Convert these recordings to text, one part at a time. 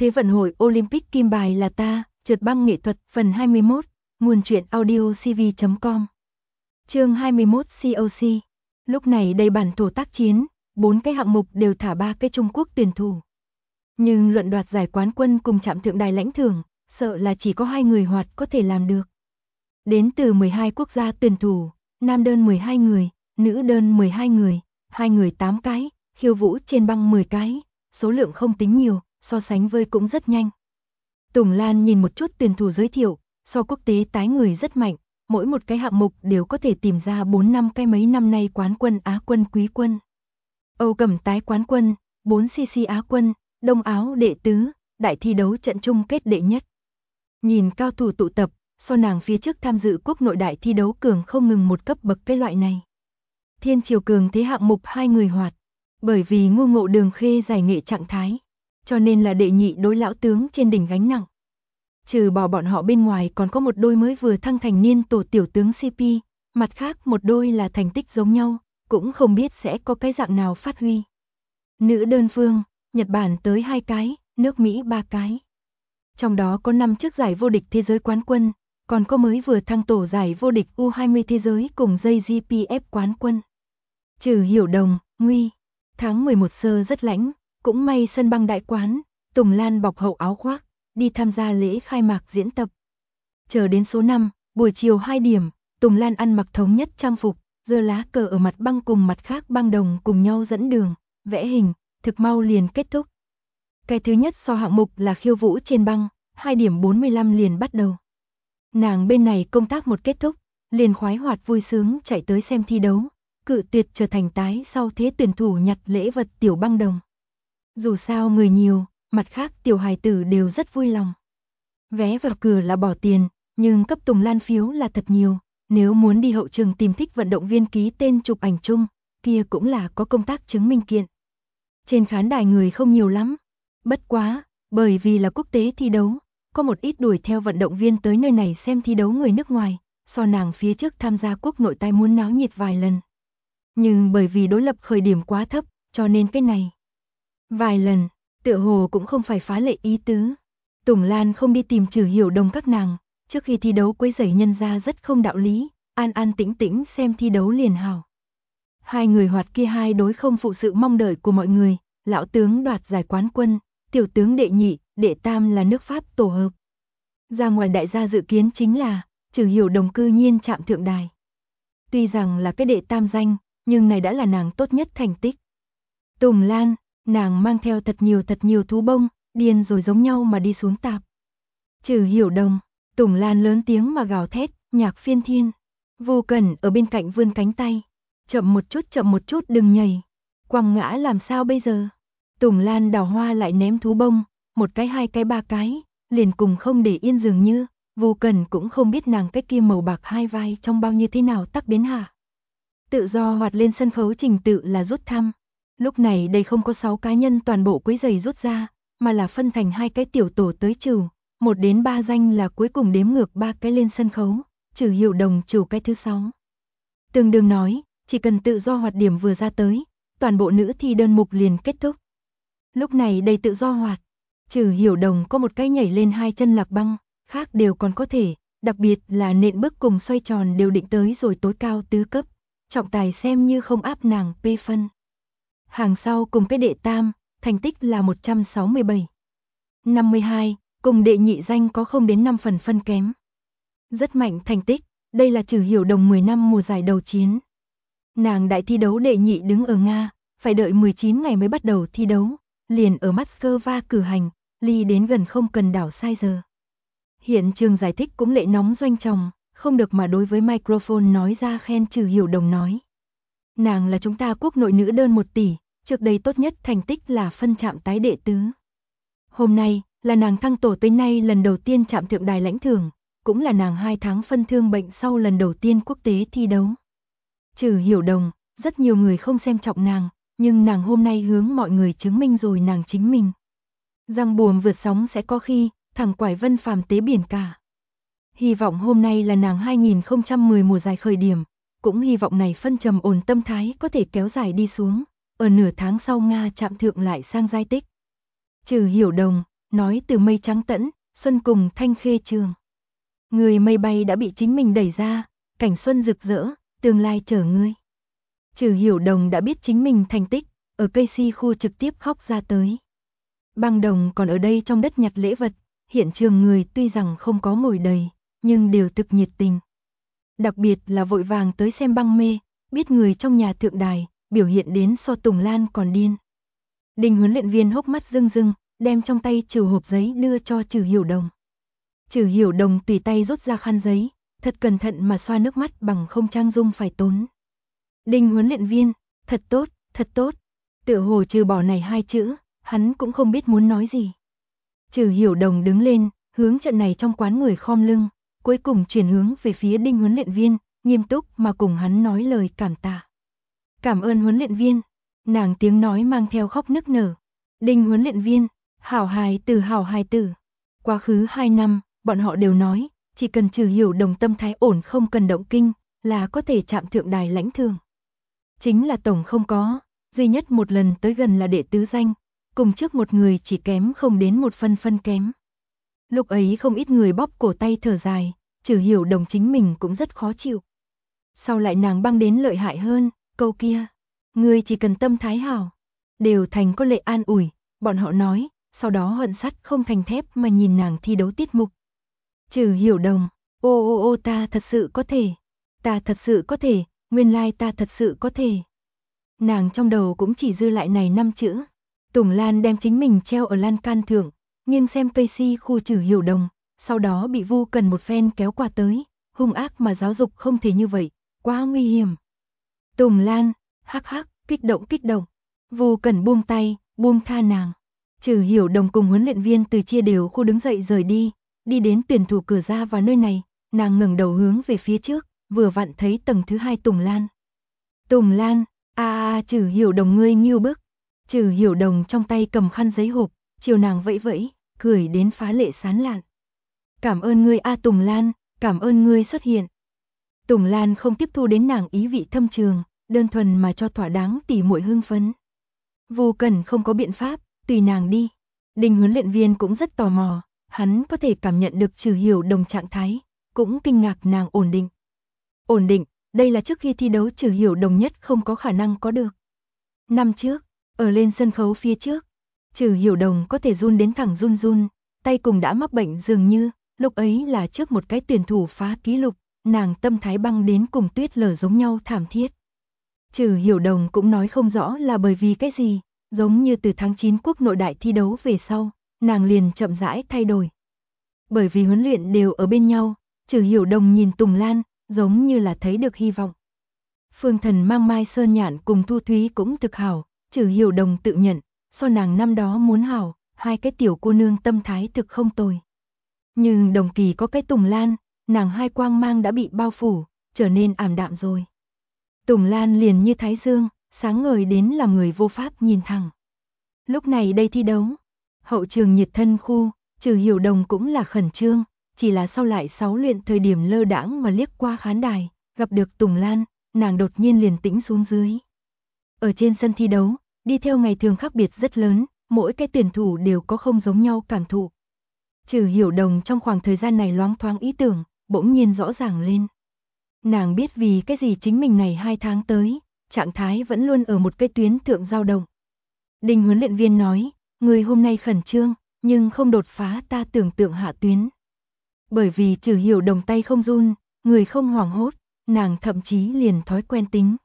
Thế vận hội Olympic kim bài là ta, trượt băng nghệ thuật phần 21, nguồn truyện audio cv.com. Chương 21 COC. Lúc này đầy bản thổ tác chiến, 4 cái hạng mục đều thả 3 cái Trung Quốc tuyển thủ. Nhưng luận đoạt giải quán quân cùng chạm thượng đài lãnh thưởng, sợ là chỉ có 2 người hoạt có thể làm được. Đến từ 12 quốc gia tuyển thủ, nam đơn 12 người, nữ đơn 12 người, 2 người 8 cái, khiêu vũ trên băng 10 cái, số lượng không tính nhiều, so sánh với cũng rất nhanh. Tùng Lan nhìn một chút tuyển thủ giới thiệu, so quốc tế tái người rất mạnh, mỗi một cái hạng mục đều có thể tìm ra 4-5 cái mấy năm nay quán quân, Á quân, quý quân. Âu Cẩm tái quán quân, 4cc Á quân, Đông Áo đệ tứ, đại thi đấu trận chung kết đệ nhất. Nhìn cao thủ tụ tập, so nàng phía trước tham dự quốc nội đại thi đấu cường không ngừng một cấp bậc cái loại này. Thiên Triều cường thế hạng mục 2 người hoạt, bởi vì Ngô Ngộ Đường Khê giải nghệ trạng thái, cho nên là đệ nhị đối lão tướng trên đỉnh gánh nặng. Trừ bỏ bọn họ bên ngoài còn có một đôi mới vừa thăng thành niên tổ tiểu tướng CP, mặt khác một đôi là thành tích giống nhau, cũng không biết sẽ có cái dạng nào phát huy. Nữ đơn phương, Nhật Bản tới 2 cái, nước Mỹ 3 cái. Trong đó có 5 chiếc giải vô địch thế giới quán quân, còn có mới vừa thăng tổ giải vô địch U20 thế giới cùng JGPF quán quân. Trừ Hiểu Đồng, Nguy, tháng 11 sơ rất lạnh, cũng may sân băng đại quán, Tùng Lan bọc hậu áo khoác, đi tham gia lễ khai mạc diễn tập. Chờ đến số 5, buổi chiều 2 điểm, Tùng Lan ăn mặc thống nhất trang phục, giơ lá cờ ở mặt băng cùng mặt khác băng đồng cùng nhau dẫn đường, vẽ hình, thực mau liền kết thúc. Cái thứ nhất so hạng mục là khiêu vũ trên băng, 2 điểm 45 liền bắt đầu. Nàng bên này công tác một kết thúc, liền khoái hoạt vui sướng chạy tới xem thi đấu, cự tuyệt trở thành tái sau thế tuyển thủ nhặt lễ vật tiểu băng đồng. Dù sao người nhiều, mặt khác tiểu hài tử đều rất vui lòng. Vé vào cửa là bỏ tiền, nhưng cấp Tùng Lan phiếu là thật nhiều, nếu muốn đi hậu trường tìm thích vận động viên ký tên chụp ảnh chung, kia cũng là có công tác chứng minh kiện. Trên khán đài người không nhiều lắm, bất quá, bởi vì là quốc tế thi đấu, có một ít đuổi theo vận động viên tới nơi này xem thi đấu người nước ngoài, so nàng phía trước tham gia quốc nội tai muốn náo nhiệt vài lần. Nhưng bởi vì đối lập khởi điểm quá thấp, cho nên cái này vài lần, tựa hồ cũng không phải phá lệ ý tứ. Tùng Lan không đi tìm Trừ Hiểu Đồng các nàng, trước khi thi đấu quấy rầy nhân ra rất không đạo lý, an an tĩnh tĩnh xem thi đấu liền hảo. 2 người hoạt kia 2 đối không phụ sự mong đợi của mọi người, lão tướng đoạt giải quán quân, tiểu tướng đệ nhị, đệ tam là nước Pháp tổ hợp. Ra ngoài đại gia dự kiến chính là, Trừ Hiểu Đồng cư nhiên chạm thượng đài. Tuy rằng là cái đệ tam danh, nhưng này đã là nàng tốt nhất thành tích. Tùng Lan, nàng mang theo thật nhiều thú bông, điên rồi giống nhau mà đi xuống tạp. Trừ Hiểu Đồng, Tùng Lan lớn tiếng mà gào thét, nhạc phiên thiên. Vô Cẩn ở bên cạnh vươn cánh tay. Chậm một chút đừng nhảy. Quăng ngã làm sao bây giờ? Tùng Lan đào hoa lại ném thú bông, 1 cái 2 cái 3 cái, liền cùng không để yên dường như. Vô Cẩn cũng không biết nàng cái kia màu bạc 2 vai trong bao như thế nào tắc đến hả. Tự do hoạt lên sân khấu trình tự là rút thăm. Lúc này đây không có 6 cá nhân toàn bộ quấy giày rút ra, mà là phân thành 2 cái tiểu tổ tới trừ, 1 đến 3 danh là cuối cùng đếm ngược 3 cái lên sân khấu, Trừ Hiểu Đồng trừ cái thứ 6. Tương đương nói, chỉ cần tự do hoạt điểm vừa ra tới, toàn bộ nữ thi đơn mục liền kết thúc. Lúc này đây tự do hoạt, Trừ Hiểu Đồng có một cái nhảy lên 2 chân lạc băng, khác đều còn có thể, đặc biệt là nện bước cùng xoay tròn đều định tới rồi tối cao tứ cấp, trọng tài xem như không áp nàng P phân. Hàng sau cùng cái đệ tam, thành tích là 167. 52, cùng đệ nhị danh có không đến 5 phần phân kém. Rất mạnh thành tích, đây là Trừ Hiểu Đồng 10 năm mùa giải đầu chiến. Nàng đại thi đấu đệ nhị đứng ở Nga, phải đợi 19 ngày mới bắt đầu thi đấu, liền ở Moscow cử hành, ly đến gần không cần đảo sai giờ. Hiện trường giải thích cũng lệ nóng doanh tròng, không được mà đối với microphone nói ra khen Trừ Hiểu Đồng nói. Nàng là chúng ta quốc nội nữ đơn 1 tỷ, trước đây tốt nhất thành tích là phân chạm tái đệ tứ. Hôm nay, là nàng thăng tổ tới nay lần đầu tiên chạm thượng đài lãnh thưởng, cũng là nàng 2 tháng phân thương bệnh sau lần đầu tiên quốc tế thi đấu. Trừ Hiểu Đồng, rất nhiều người không xem trọng nàng, nhưng nàng hôm nay hướng mọi người chứng minh rồi nàng chính mình. Răng buồm vượt sóng sẽ có khi, thẳng quải vân phàm tế biển cả. Hy vọng hôm nay là nàng 2010 mùa giải khởi điểm, cũng hy vọng này phân trầm ổn tâm thái có thể kéo dài đi xuống, ở nửa tháng sau Nga chạm thượng lại sang giai tích. Trừ Hiểu Đồng, nói từ mây trắng tẫn, xuân cùng thanh khê trường. Người mây bay đã bị chính mình đẩy ra, cảnh xuân rực rỡ, tương lai chờ ngươi. Trừ Hiểu Đồng đã biết chính mình thành tích, ở cây si khu trực tiếp khóc ra tới. Băng Đồng còn ở đây trong đất nhặt lễ vật, hiện trường người tuy rằng không có ngồi đầy, nhưng đều thực nhiệt tình. Đặc biệt là vội vàng tới xem băng mê, biết người trong nhà thượng đài, biểu hiện đến so Tùng Lan còn điên. Đinh huấn luyện viên hốc mắt rưng rưng, đem trong tay trừ hộp giấy đưa cho Trừ Hiểu Đồng. Trừ Hiểu Đồng tùy tay rút ra khăn giấy, thật cẩn thận mà xoa nước mắt bằng không trang dung phải tốn. Đinh huấn luyện viên, thật tốt, thật tốt. Tựa hồ trừ bỏ này hai chữ, hắn cũng không biết muốn nói gì. Trừ Hiểu Đồng đứng lên, hướng trận này trong quán người khom lưng, cuối cùng chuyển hướng về phía Đinh huấn luyện viên, nghiêm túc mà cùng hắn nói lời cảm tạ. Cảm ơn huấn luyện viên. Nàng tiếng nói mang theo khóc nức nở. Đinh huấn luyện viên, hảo hài tử. Quá khứ 2 năm, bọn họ đều nói, chỉ cần Trừ Hiểu Đồng tâm thái ổn không cần động kinh, là có thể chạm thượng đài lãnh thường. Chính là tổng không có, duy nhất một lần tới gần là đệ tứ danh, cùng trước một người chỉ kém không đến một phân kém. Lúc ấy không ít người bóp cổ tay thở dài, Trừ Hiểu Đồng chính mình cũng rất khó chịu. Sau lại nàng băng đến lợi hại hơn, câu kia, người chỉ cần tâm thái hảo, đều thành có lệ an ủi, bọn họ nói, sau đó hận sắt không thành thép mà nhìn nàng thi đấu tiết mục. Trừ Hiểu Đồng, ô ta thật sự có thể, nguyên lai ta thật sự có thể. Nàng trong đầu cũng chỉ dư lại này 5 chữ. Tùng Lan đem chính mình treo ở lan can thượng, nhưng xem cây si khu Trừ Hiểu Đồng, sau đó bị Vu Cần một phen kéo qua tới, hung ác mà giáo dục không thể như vậy, quá nguy hiểm. Tùng Lan, hắc hắc, kích động. Vu Cần buông tay, buông tha nàng. Trừ Hiểu Đồng cùng huấn luyện viên từ chia đều khu đứng dậy rời đi, đi đến tuyển thủ cửa ra vào nơi này, nàng ngẩng đầu hướng về phía trước, vừa vặn thấy tầng thứ 2 Tùng Lan. Tùng Lan, Trừ Hiểu Đồng ngươi nghiêu bức. Trừ Hiểu Đồng trong tay cầm khăn giấy hộp, chiều nàng vẫy vẫy, cười đến phá lệ sán lạn. Cảm ơn ngươi Tùng Lan, cảm ơn ngươi xuất hiện. Tùng Lan không tiếp thu đến nàng ý vị thâm trường, đơn thuần mà cho thỏa đáng tỉ muội hưng phấn. Vu Cần không có biện pháp, tùy nàng đi. Đinh huấn luyện viên cũng rất tò mò, hắn có thể cảm nhận được Trừ Hiểu Đồng trạng thái, cũng kinh ngạc nàng ổn định. Ổn định, đây là trước khi thi đấu Trừ Hiểu Đồng nhất không có khả năng có được. Năm trước, ở lên sân khấu phía trước, Trừ Hiểu Đồng có thể run đến thẳng run, tay cùng đã mắc bệnh dường như, lúc ấy là trước một cái tuyển thủ phá kỷ lục, nàng tâm thái băng đến cùng tuyết lở giống nhau thảm thiết. Trừ Hiểu Đồng cũng nói không rõ là bởi vì cái gì, giống như từ tháng 9 quốc nội đại thi đấu về sau, nàng liền chậm rãi thay đổi. Bởi vì huấn luyện đều ở bên nhau, Trừ Hiểu Đồng nhìn Tùng Lan, giống như là thấy được hy vọng. Phương Thần mang Mai Sơn Nhạn cùng Thu Thúy cũng thực hảo, Trừ Hiểu Đồng tự nhận, so nàng năm đó muốn hảo, hai cái tiểu cô nương tâm thái thực không tồi. Nhưng đồng kỳ có cái Tùng Lan, nàng hai quang mang đã bị bao phủ, trở nên ảm đạm rồi. Tùng Lan liền như thái dương, sáng ngời đến làm người vô pháp nhìn thẳng. Lúc này đây thi đấu, hậu trường nhiệt thân khu, Trừ Hiểu Đồng cũng là khẩn trương, chỉ là sau lại 6 luyện thời điểm lơ đãng mà liếc qua khán đài, gặp được Tùng Lan, nàng đột nhiên liền tĩnh xuống dưới. Ở trên sân thi đấu, đi theo ngày thường khác biệt rất lớn, mỗi cái tuyển thủ đều có không giống nhau cảm thụ. Trừ Hiểu Đồng trong khoảng thời gian này loáng thoáng ý tưởng, bỗng nhiên rõ ràng lên. Nàng biết vì cái gì chính mình này 2 tháng tới, trạng thái vẫn luôn ở một cái tuyến thượng dao động. Đinh huấn luyện viên nói, người hôm nay khẩn trương, nhưng không đột phá ta tưởng tượng hạ tuyến. Bởi vì Trừ Hiểu Đồng tay không run, người không hoảng hốt, nàng thậm chí liền thói quen tính.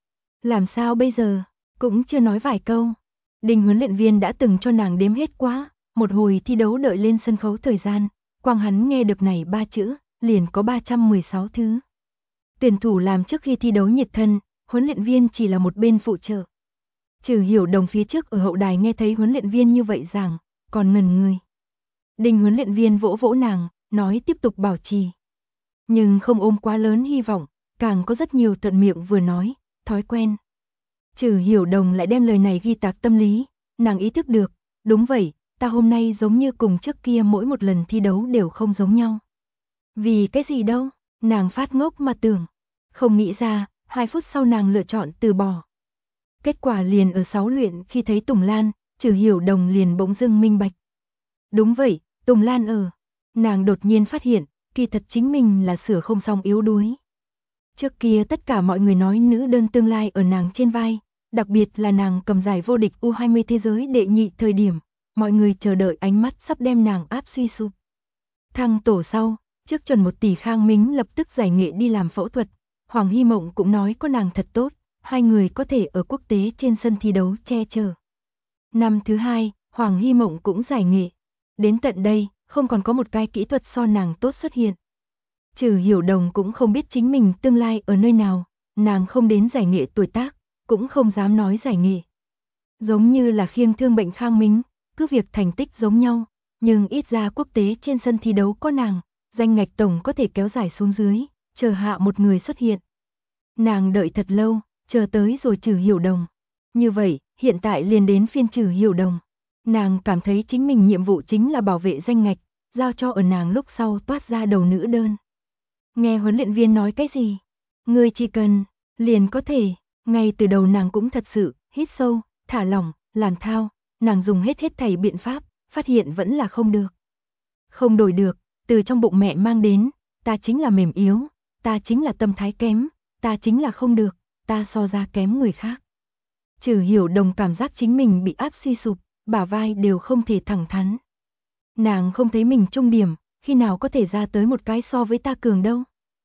Làm sao bây giờ, cũng chưa nói vài câu. Đinh huấn luyện viên đã từng cho nàng đếm hết quá, một hồi thi đấu đợi lên sân khấu thời gian, quang hắn nghe được này 3 chữ, liền có 316 thứ. Tuyển thủ làm trước khi thi đấu nhiệt thân, huấn luyện viên chỉ là một bên phụ trợ. Trừ Hiểu Đồng phía trước ở hậu đài nghe thấy huấn luyện viên như vậy rằng, còn ngần người. Đinh huấn luyện viên vỗ vỗ nàng, nói tiếp tục bảo trì. Nhưng không ôm quá lớn hy vọng, càng có rất nhiều thuận miệng vừa nói, thói quen. Trừ Hiểu Đồng lại đem lời này ghi tạc tâm lý, nàng ý thức được, đúng vậy, ta hôm nay giống như cùng trước kia mỗi một lần thi đấu đều không giống nhau. Vì cái gì đâu, nàng phát ngốc mà tưởng, không nghĩ ra, 2 phút sau nàng lựa chọn từ bỏ. Kết quả liền ở 6 luyện khi thấy Tùng Lan, Trừ Hiểu Đồng liền bỗng dưng minh bạch. Đúng vậy, Tùng Lan ở. Nàng đột nhiên phát hiện, kỳ thật chính mình là sửa không xong yếu đuối. Trước kia tất cả mọi người nói nữ đơn tương lai ở nàng trên vai, đặc biệt là nàng cầm giải vô địch U20 thế giới đệ nhị thời điểm, mọi người chờ đợi ánh mắt sắp đem nàng áp suy sụp. Thăng tổ sau, trước chuẩn 1 tỷ Khang Mính lập tức giải nghệ đi làm phẫu thuật, Hoàng Hy Mộng cũng nói có nàng thật tốt, hai người có thể ở quốc tế trên sân thi đấu che chở. Năm thứ 2, Hoàng Hy Mộng cũng giải nghệ. Đến tận đây, không còn có một cái kỹ thuật so nàng tốt xuất hiện. Trừ Hiểu Đồng cũng không biết chính mình tương lai ở nơi nào, nàng không đến giải nghệ tuổi tác, cũng không dám nói giải nghệ. Giống như là khiêng thương bệnh Khang Mính, cứ việc thành tích giống nhau, nhưng ít ra quốc tế trên sân thi đấu có nàng, danh ngạch tổng có thể kéo dài xuống dưới, chờ hạ một người xuất hiện. Nàng đợi thật lâu, chờ tới rồi Trừ Hiểu Đồng. Như vậy, hiện tại liền đến phiên Trừ Hiểu Đồng. Nàng cảm thấy chính mình nhiệm vụ chính là bảo vệ danh ngạch, giao cho ở nàng lúc sau toát ra đầu nữ đơn. Nghe huấn luyện viên nói cái gì? Ngươi chỉ cần, liền có thể. Ngay từ đầu nàng cũng thật sự, hít sâu, thả lỏng, làm thao. Nàng dùng hết thảy biện pháp, phát hiện vẫn là không được. Không đổi được, từ trong bụng mẹ mang đến, ta chính là mềm yếu, ta chính là tâm thái kém, ta chính là không được, ta so ra kém người khác. Trừ Hiểu Đồng cảm giác chính mình bị áp suy sụp, bả vai đều không thể thẳng thắn. Nàng không thấy mình trung điểm, khi nào có thể ra tới một cái so với ta cường đâu.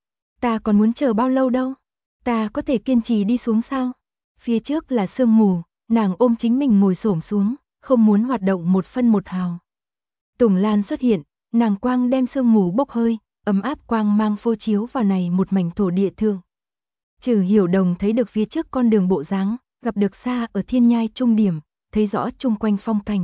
Ta còn muốn chờ bao lâu đâu, ta có thể kiên trì đi xuống sao? Phía trước là sương mù, nàng ôm chính mình ngồi xổm xuống, không muốn hoạt động một phân một hào. Tùng Lan xuất hiện, nàng quang đem sương mù bốc hơi, ấm áp quang mang phô chiếu vào này một mảnh thổ địa thượng. Trừ Hiểu Đồng thấy được phía trước con đường bộ dáng, gặp được xa ở thiên nhai trung điểm, thấy rõ chung quanh phong cảnh.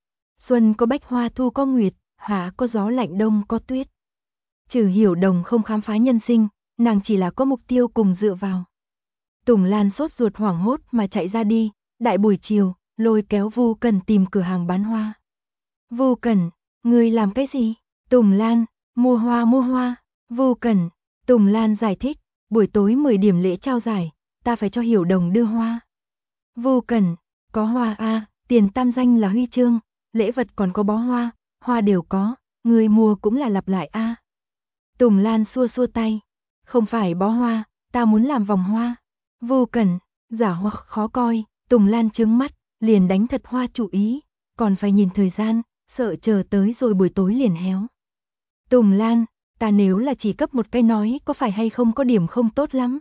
Xuân có bách hoa, thu có nguyệt, hạ có gió lạnh, đông có tuyết. Trừ Hiểu Đồng không khám phá nhân sinh, nàng chỉ là có mục tiêu cùng dựa vào. Tùng Lan sốt ruột hoảng hốt mà chạy ra đi, đại buổi chiều, lôi kéo Vu Cần tìm cửa hàng bán hoa. Vu Cần, ngươi làm cái gì? Tùng Lan, mua hoa. Vu Cần, Tùng Lan giải thích, buổi tối 10 điểm lễ trao giải, ta phải cho Hiểu Đồng đưa hoa. Vu Cần, có hoa a, tiền tam danh là huy chương, lễ vật còn có bó hoa, hoa đều có, người mua cũng là lặp lại a. Tùng Lan xua xua tay, không phải bó hoa, ta muốn làm vòng hoa. Vu Cần, giả hoa khó coi, Tùng Lan trướng mắt, liền đánh thật hoa chủ ý, còn phải nhìn thời gian, sợ chờ tới rồi buổi tối liền héo. Tùng Lan, ta nếu là chỉ cấp một cái nói có phải hay không có điểm không tốt lắm.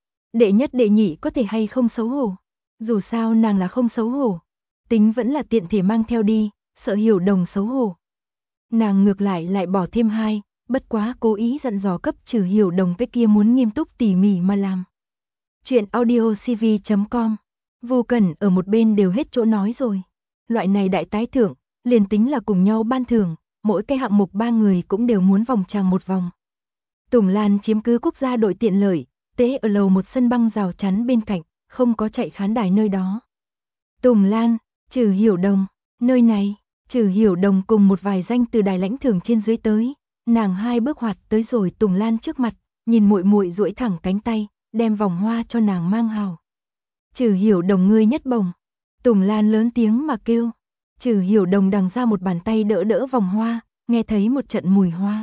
Đệ nhất đệ nhị có thể hay không xấu hổ. Dù sao nàng là không xấu hổ, tính vẫn là tiện thể mang theo đi, sợ Hiểu Đồng xấu hổ. Nàng ngược lại bỏ thêm 2, bất quá cố ý dặn dò cấp Trừ Hiểu Đồng cái kia muốn nghiêm túc tỉ mỉ mà làm. Chuyện audiocv.com. Vu Cần ở một bên đều hết chỗ nói rồi. Loại này đại tái thưởng, liền tính là cùng nhau ban thưởng, mỗi cái hạng mục 3 người cũng đều muốn vòng tràng một vòng. Tùng Lan chiếm cứ quốc gia đội tiện lợi, tế ở lầu một sân băng rào chắn bên cạnh, không có chạy khán đài nơi đó. Tùng Lan, Trừ Hiểu Đồng, nơi này, Trừ Hiểu Đồng cùng một vài danh từ đài lãnh thưởng trên dưới tới, nàng 2 bước hoạt tới rồi Tùng Lan trước mặt, nhìn muội muội duỗi thẳng cánh tay, đem vòng hoa cho nàng mang hào. Trừ Hiểu Đồng ngươi nhất bổng. Tùng Lan lớn tiếng mà kêu. Trừ Hiểu Đồng đằng ra một bàn tay đỡ vòng hoa, nghe thấy một trận mùi hoa.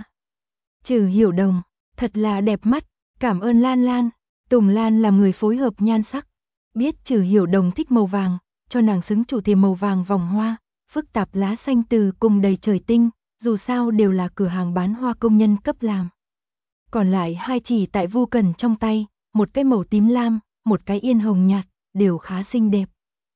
Trừ Hiểu Đồng, thật là đẹp mắt, cảm ơn Lan Lan. Tùng Lan làm người phối hợp nhan sắc, biết Trừ Hiểu Đồng thích màu vàng, cho nàng xứng chủ thể màu vàng vòng hoa, phức tạp lá xanh từ cùng đầy trời tinh, dù sao đều là cửa hàng bán hoa công nhân cấp làm. Còn lại 2 chỉ tại Vu Cần trong tay, một cái màu tím lam, một cái yên hồng nhạt, đều khá xinh đẹp.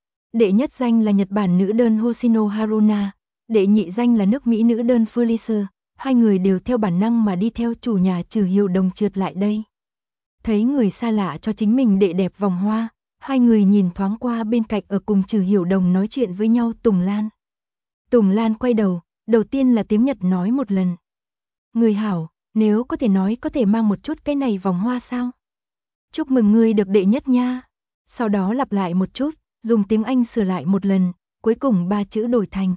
Đệ nhất danh là Nhật Bản nữ đơn Hoshino Haruna, đệ nhị danh là nước Mỹ nữ đơn Felicia, 2 người đều theo bản năng mà đi theo chủ nhà Trừ Hiểu Đồng trượt lại đây. Thấy người xa lạ cho chính mình đệ đẹp vòng hoa, 2 người nhìn thoáng qua bên cạnh ở cùng Trừ Hiểu Đồng nói chuyện với nhau Tùng Lan. Tùng Lan quay đầu tiên là tiếng Nhật nói một lần. Người hảo, nếu có thể nói có thể mang một chút cái này vòng hoa sao? Chúc mừng ngươi được đệ nhất nha. Sau đó lặp lại một chút, dùng tiếng Anh sửa lại một lần, cuối cùng 3 chữ đổi thành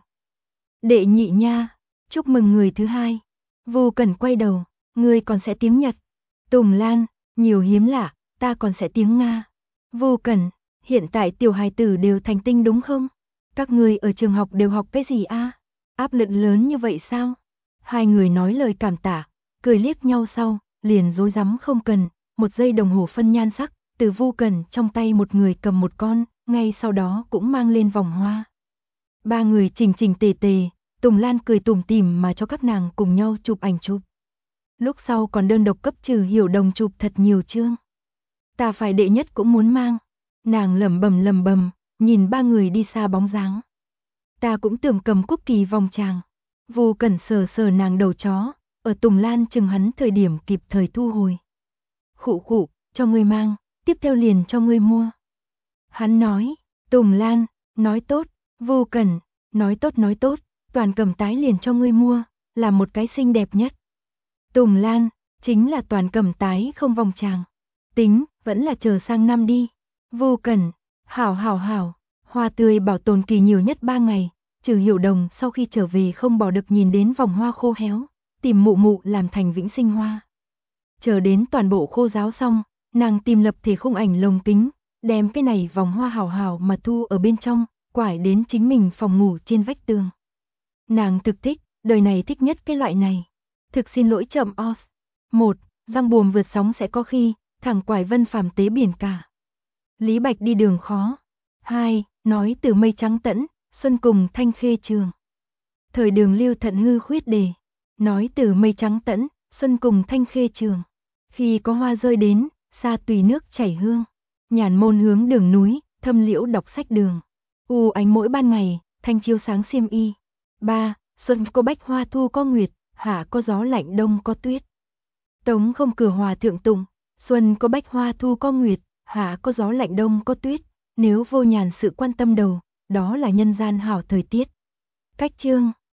đệ nhị nha, chúc mừng người thứ 2. Vu Cần quay đầu, ngươi còn sẽ tiếng Nhật. Tùng Lan, nhiều hiếm lạ, ta còn sẽ tiếng Nga. Vu Cần, hiện tại tiểu hài tử đều thành tinh đúng không? Các ngươi ở trường học đều học cái gì a? Áp lực lớn như vậy sao? Hai người nói lời cảm tạ, cười liếc nhau sau, liền rối rắm không cần, 1 giây đồng hồ phân nhan sắc, từ Vu Cẩn trong tay một người cầm một con, ngay sau đó cũng mang lên vòng hoa. Ba người chỉnh chỉnh tề tề, Tùng Lan cười tủm tỉm mà cho các nàng cùng nhau chụp ảnh chụp. Lúc sau còn đơn độc cấp Trừ Hiểu Đồng chụp thật nhiều chương. Ta phải đệ nhất cũng muốn mang. Nàng lẩm bẩm, nhìn ba người đi xa bóng dáng. Ta cũng tưởng cầm quốc kỳ vòng tràng. Vu Cẩn sờ sờ nàng đầu chó, ở Tùng Lan chừng hắn thời điểm kịp thời thu hồi. Khụ khụ, cho ngươi mang, tiếp theo liền cho ngươi mua. Hắn nói, Tùng Lan, nói tốt, Vu Cẩn, nói tốt, toàn cầm tái liền cho ngươi mua, là một cái xinh đẹp nhất. Tùng Lan, chính là toàn cầm tái không vòng tràng. Tính, vẫn là chờ sang năm đi. Vu Cẩn, hảo, hoa tươi bảo tồn kỳ nhiều nhất 3 ngày. Trừ Hiểu Đồng sau khi trở về không bỏ được nhìn đến vòng hoa khô héo, tìm mụ mụ làm thành vĩnh sinh hoa. Chờ đến toàn bộ khô ráo xong, nàng tìm lập thể khung ảnh lồng kính, đem cái này vòng hoa hảo mà thu ở bên trong, quải đến chính mình phòng ngủ trên vách tường. Nàng thực thích, đời này thích nhất cái loại này. Thực xin lỗi chậm os. 1. Răng buồm vượt sóng sẽ có khi, thẳng quải vân phàm tế biển cả. Lý Bạch đi đường khó. 2. Nói từ mây trắng tẫn, xuân cùng thanh khê trường. Thời đường Lưu Thận hư khuyết đề. Nói từ mây trắng tẫn, xuân cùng thanh khê trường. Khi có hoa rơi đến, xa tùy nước chảy hương. Nhàn môn hướng đường núi, thâm liễu đọc sách đường. U ánh mỗi ban ngày, thanh chiếu sáng xiêm y. 3. Xuân có bách hoa thu có nguyệt, hạ có gió lạnh đông có tuyết. Tống không cửa hòa thượng tụng, xuân có bách hoa thu có nguyệt, hạ có gió lạnh đông có tuyết. Nếu vô nhàn sự quan tâm đầu, đó là nhân gian hảo thời tiết. Cách chương